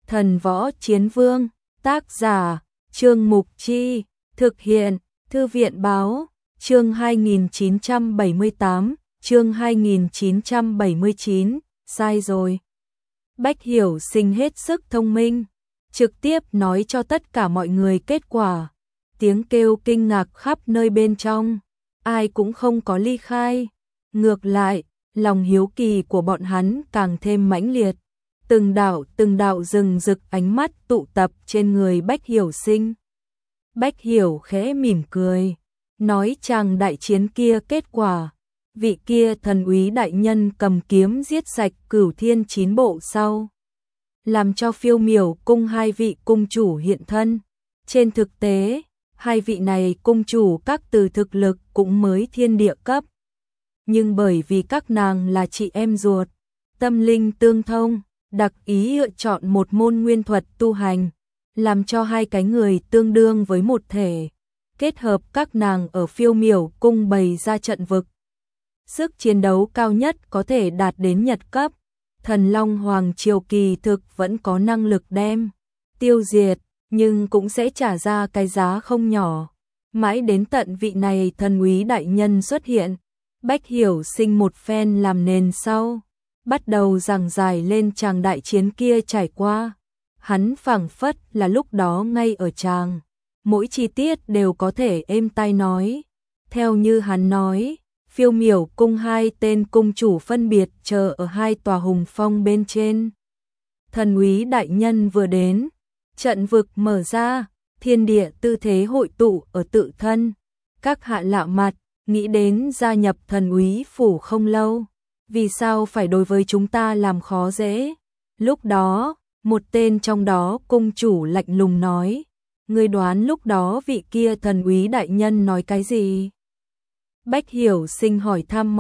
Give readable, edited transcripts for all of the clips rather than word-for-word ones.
Thần Võ Chiến Vương, tác giả, Trương Mục Chi, thực hiện, Thư viện Báo, chương 2978, chương 2979, sai rồi. Bách Hiểu Sinh hết sức thông minh, trực tiếp nói cho tất cả mọi người kết quả. Tiếng kêu kinh ngạc khắp nơi bên trong, ai cũng không có ly khai. Ngược lại, lòng hiếu kỳ của bọn hắn càng thêm mãnh liệt. Từng đạo rừng rực ánh mắt tụ tập trên người Bách Hiểu Sinh. Bách Hiểu khẽ mỉm cười, nói chàng đại chiến kia kết quả. Vị kia thần úy đại nhân cầm kiếm giết sạch Cửu Thiên 9 bộ sau, làm cho Phiêu Miểu cung hai vị cung chủ hiện thân. Trên thực tế, hai vị này cung chủ các từ thực lực cũng mới thiên địa cấp. Nhưng bởi vì các nàng là chị em ruột, tâm linh tương thông, đặc ý lựa chọn một môn nguyên thuật tu hành, làm cho hai cái người tương đương với một thể, kết hợp các nàng ở Phiêu Miểu cung bày ra trận vực. Sức chiến đấu cao nhất có thể đạt đến nhật cấp, Thần Long Hoàng Triều kỳ thực vẫn có năng lực đem tiêu diệt, nhưng cũng sẽ trả ra cái giá không nhỏ. Mãi đến tận vị này thần úy đại nhân xuất hiện, Bách Hiểu Sinh một phen làm nền sau, bắt đầu giảng giải lên chàng đại chiến kia trải qua. Hắn phảng phất là lúc đó ngay ở tràng, mỗi chi tiết đều có thể êm tai nói. Theo như hắn nói, Phiêu Miểu cung hai tên cung chủ phân biệt chờ ở hai tòa hùng phong bên trên. Thần úy đại nhân vừa đến, trận vực mở ra, thiên địa tư thế hội tụ ở tự thân. Các hạ lạ mặt, nghĩ đến gia nhập thần úy phủ không lâu, vì sao phải đối với chúng ta làm khó dễ? Lúc đó, một tên trong đó cung chủ lạnh lùng nói, ngươi đoán lúc đó vị kia thần úy đại nhân nói cái gì? Bách Hiểu Sinh hỏi thăm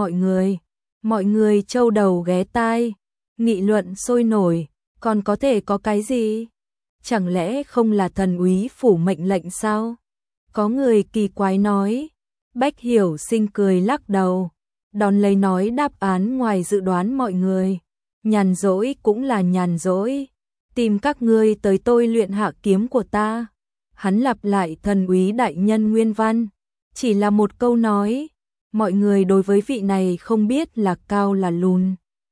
mọi người châu đầu ghé tai, nghị luận sôi nổi, còn có thể có cái gì? Chẳng lẽ không là thần úy phủ mệnh lệnh sao? Có người kỳ quái nói. Bách Hiểu Sinh cười lắc đầu, đón lấy nói đáp án ngoài dự đoán mọi người. Nhàn rỗi cũng là nhàn rỗi, tìm các ngươi tới tôi luyện hạ kiếm của ta. Hắn lặp lại thần úy đại nhân nguyên văn, chỉ là một câu nói. Mọi người đối với vị này không biết là cao là lùn,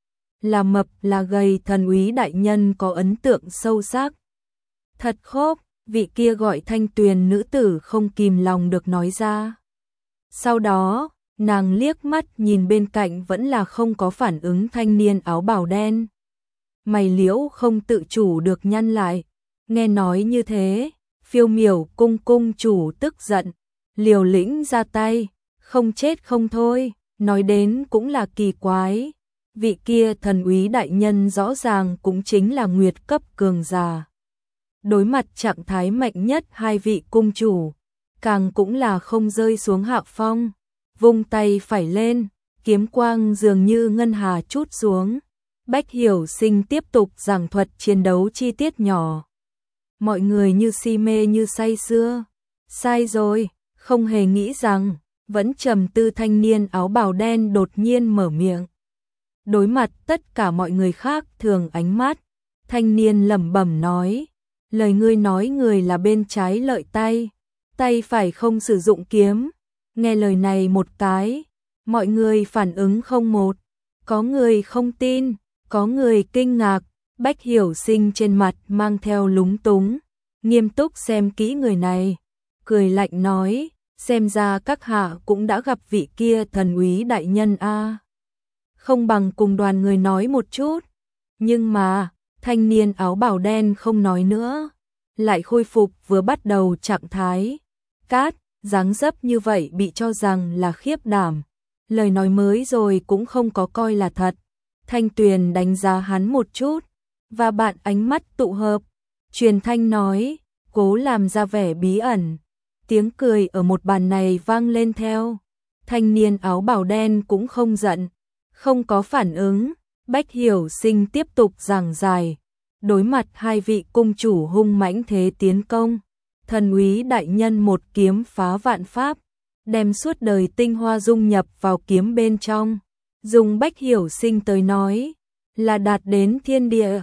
là mập là gầy, thần úy đại nhân có ấn tượng sâu sắc. Thật khốc, vị kia gọi Thanh Tuyền nữ tử không kìm lòng được nói ra. Sau đó, nàng liếc mắt nhìn bên cạnh vẫn là không có phản ứng thanh niên áo bào đen. Mày liễu không tự chủ được nhăn lại, nghe nói như thế, Phiêu Miểu cung cung chủ tức giận, liều lĩnh ra tay, không chết không thôi, nói đến cũng là kỳ quái. Vị kia thần úy đại nhân rõ ràng cũng chính là nguyệt cấp cường giả. Đối mặt trạng thái mạnh nhất hai vị cung chủ, càng cũng là không rơi xuống hạ phong, vung tay phải lên, kiếm quang dường như ngân hà trút xuống. Bách Hiểu Sinh tiếp tục giảng thuật chiến đấu chi tiết nhỏ. Mọi người như si mê như say sưa. Sai rồi, không hề nghĩ rằng, vẫn trầm tư thanh niên áo bào đen đột nhiên mở miệng. Đối mặt tất cả mọi người khác thường ánh mắt, thanh niên lẩm bẩm nói, lời ngươi nói người là bên trái lợi tay, tay phải không sử dụng kiếm. Nghe lời này một cái, mọi người phản ứng không một, có người không tin, có người kinh ngạc. Bách Hiểu Sinh trên mặt mang theo lúng túng, nghiêm túc xem kỹ người này, cười lạnh nói, xem ra các hạ cũng đã gặp vị kia thần úy đại nhân a. Không bằng cùng đoàn người nói một chút. Nhưng mà, thanh niên áo bào đen không nói nữa, lại khôi phục vừa bắt đầu trạng thái. Cát, dáng dấp như vậy bị cho rằng là khiếp đảm. Lời nói mới rồi cũng không có coi là thật. Thanh Tuyền đánh giá hắn một chút, và bạn ánh mắt tụ hợp. Truyền thanh nói, cố làm ra vẻ bí ẩn. Tiếng cười ở một bàn này vang lên theo. Thanh niên áo bào đen cũng không giận, không có phản ứng. Bách Hiểu Sinh tiếp tục giảng giải. Đối mặt hai vị cung chủ hung mãnh thế tiến công, thần úy đại nhân một kiếm phá vạn pháp, đem suốt đời tinh hoa dung nhập vào kiếm bên trong. Dùng Bách Hiểu Sinh tới nói, là đạt đến thiên địa.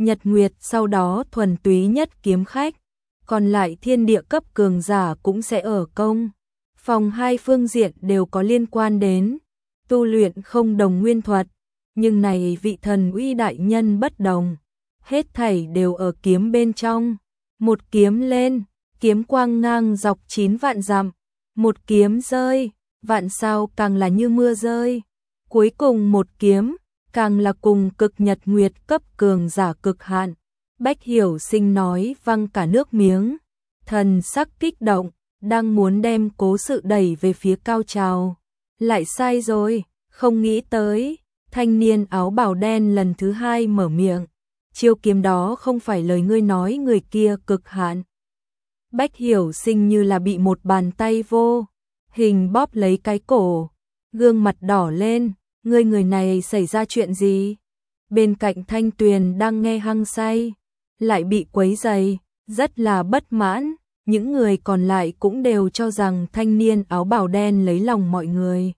Nhật Nguyệt sau đó thuần túy nhất kiếm khách, còn lại thiên địa cấp cường giả cũng sẽ ở công. Phòng hai phương diện đều có liên quan đến, tu luyện không đồng nguyên thuật, nhưng này vị thần uy đại nhân bất đồng, hết thảy đều ở kiếm bên trong. Một kiếm lên, kiếm quang ngang dọc 9 vạn dặm, một kiếm rơi, vạn sao càng là như mưa rơi. Cuối cùng một kiếm, càng là cùng cực nhật nguyệt cấp cường giả cực hạn. Bách Hiểu Sinh nói văng cả nước miếng, thần sắc kích động, đang muốn đem cố sự đẩy về phía cao trào. Lại sai rồi, không nghĩ tới, thanh niên áo bào đen lần thứ hai mở miệng. Chiêu kiếm đó không phải lời ngươi nói người kia cực hạn. Bách Hiểu Sinh như là bị một bàn tay vô hình bóp lấy cái cổ, gương mặt đỏ lên, người này xảy ra chuyện gì? Bên cạnh Thanh Tuyền đang nghe hăng say, lại bị quấy rầy, rất là bất mãn, những người còn lại cũng đều cho rằng thanh niên áo bào đen lấy lòng mọi người.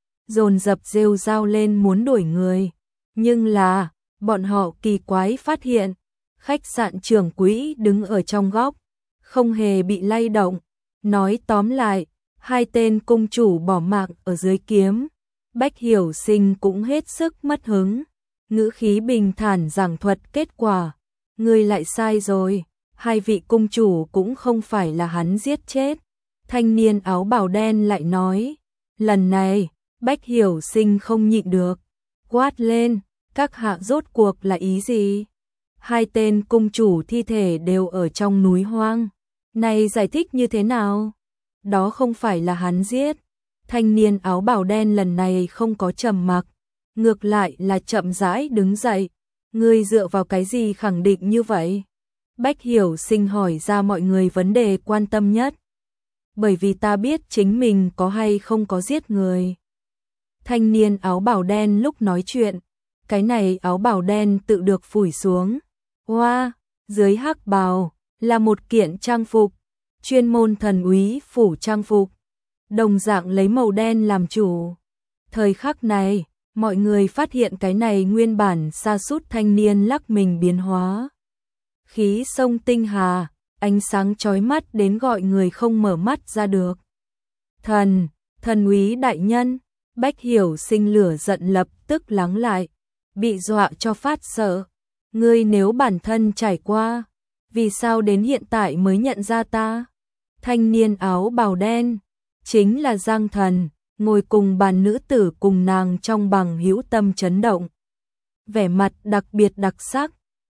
Dồn dập rêu rao lên muốn đuổi người, nhưng là, bọn họ kỳ quái phát hiện, khách sạn trưởng quỹ đứng ở trong góc, không hề bị lay động. Nói tóm lại, hai tên cung chủ bỏ mạng ở dưới kiếm. Bách Hiểu Sinh cũng hết sức mất hứng, ngữ khí bình thản giảng thuật kết quả. Ngươi lại sai rồi, hai vị cung chủ cũng không phải là hắn giết chết. Thanh niên áo bào đen lại nói, lần này, Bách Hiểu Sinh không nhịn được, quát lên, các hạ rốt cuộc là ý gì? Hai tên cung chủ thi thể đều ở trong núi hoang, này giải thích như thế nào? Đó không phải là hắn giết. Thanh niên áo bào đen lần này không có trầm mặc, ngược lại là chậm rãi đứng dậy. Ngươi dựa vào cái gì khẳng định như vậy? Bách Hiểu Sinh hỏi ra mọi người vấn đề quan tâm nhất. Bởi vì ta biết chính mình có hay không có giết người. Thanh niên áo bào đen lúc nói chuyện, cái này áo bào đen tự được phủi xuống. Hoa, dưới hắc bào là một kiện trang phục, chuyên môn thần úy phủ trang phục, đồng dạng lấy màu đen làm chủ. Thời khắc này, mọi người phát hiện cái này nguyên bản sa sút thanh niên lắc mình biến hóa. Khí sông tinh hà, ánh sáng chói mắt đến gọi người không mở mắt ra được. Thần úy đại nhân, Bách Hiểu Sinh lửa giận lập tức lắng lại, bị dọa cho phát sợ. Ngươi nếu bản thân trải qua, vì sao đến hiện tại mới nhận ra ta? Thanh niên áo bào đen, chính là Giang Thần, ngồi cùng bàn nữ tử cùng nàng trong bằng hữu tâm chấn động. Vẻ mặt đặc biệt đặc sắc,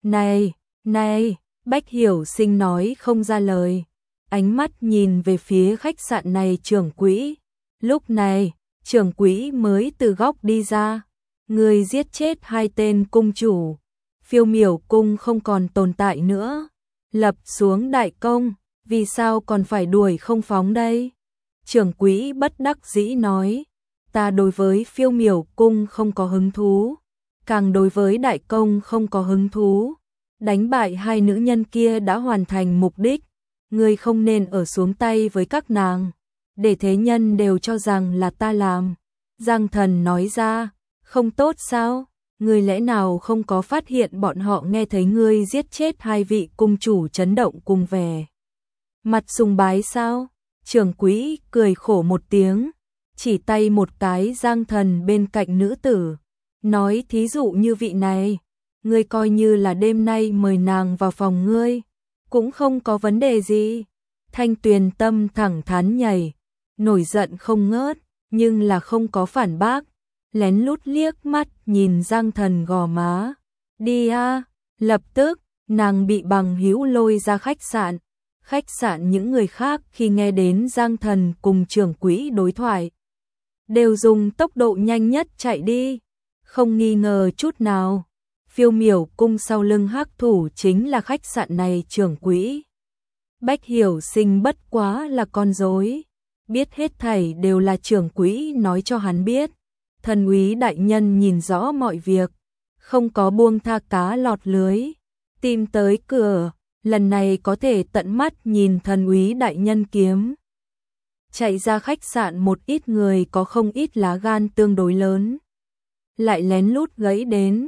này, Bách Hiểu Sinh nói không ra lời, ánh mắt nhìn về phía khách sạn này trưởng quỹ. Lúc này, trưởng quỹ mới từ góc đi ra, người giết chết hai tên cung chủ, Phiêu Miểu cung không còn tồn tại nữa, lập xuống đại công, vì sao còn phải đuổi không phóng đây? Trưởng quỹ bất đắc dĩ nói, ta đối với Phiêu Miểu cung không có hứng thú, càng đối với đại công không có hứng thú. Đánh bại hai nữ nhân kia đã hoàn thành mục đích, ngươi không nên ở xuống tay với các nàng, để thế nhân đều cho rằng là ta làm. Giang Thần nói ra, không tốt sao? Ngươi lẽ nào không có phát hiện bọn họ nghe thấy ngươi giết chết hai vị cung chủ chấn động cùng vẻ mặt sùng bái sao? Trưởng quỹ cười khổ một tiếng, chỉ tay một cái Giang Thần bên cạnh nữ tử, nói thí dụ như vị này, ngươi coi như là đêm nay mời nàng vào phòng ngươi, cũng không có vấn đề gì. Thanh Tuyền tâm thẳng thắn nhảy, nổi giận không ngớt, nhưng là không có phản bác, lén lút liếc mắt nhìn Giang Thần gò má. Đi a! Lập tức, nàng bị bằng hữu lôi ra khách sạn. Khách sạn những người khác khi nghe đến Giang Thần cùng trưởng quỹ đối thoại, đều dùng tốc độ nhanh nhất chạy đi, không nghi ngờ chút nào. Phiêu Miểu cung sau lưng hắc thủ chính là khách sạn này trưởng quỹ. Bách Hiểu Sinh bất quá là con rối, biết hết thảy đều là trưởng quỹ nói cho hắn biết. Thần úy đại nhân nhìn rõ mọi việc, không có buông tha cá lọt lưới, tìm tới cửa, lần này có thể tận mắt nhìn thần úy đại nhân kiếm. Chạy ra khách sạn một ít người có không ít lá gan tương đối lớn, lại lén lút gãy đến.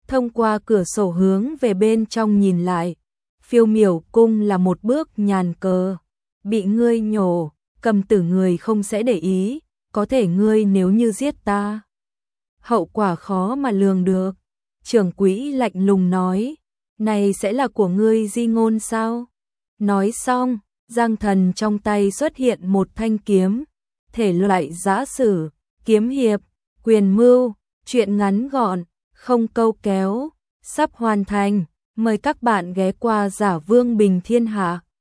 thông qua cửa sổ hướng về bên trong nhìn lại. Phiêu miểu cung là một bước nhàn cờ. Bị ngươi nhổ, Cầm Tử người không sẽ để ý, có thể ngươi nếu như giết ta. Hậu quả khó mà lường được. Trưởng quỹ lạnh lùng nói, này sẽ là của ngươi di ngôn sao? Nói xong, Giang Thần trong tay xuất hiện một thanh kiếm, thể loại giã sử, kiếm hiệp, quyền mưu, truyện ngắn gọn, không câu kéo, sắp hoàn thành. Mời các bạn ghé qua Giả Vương Bình Thiên Hạ.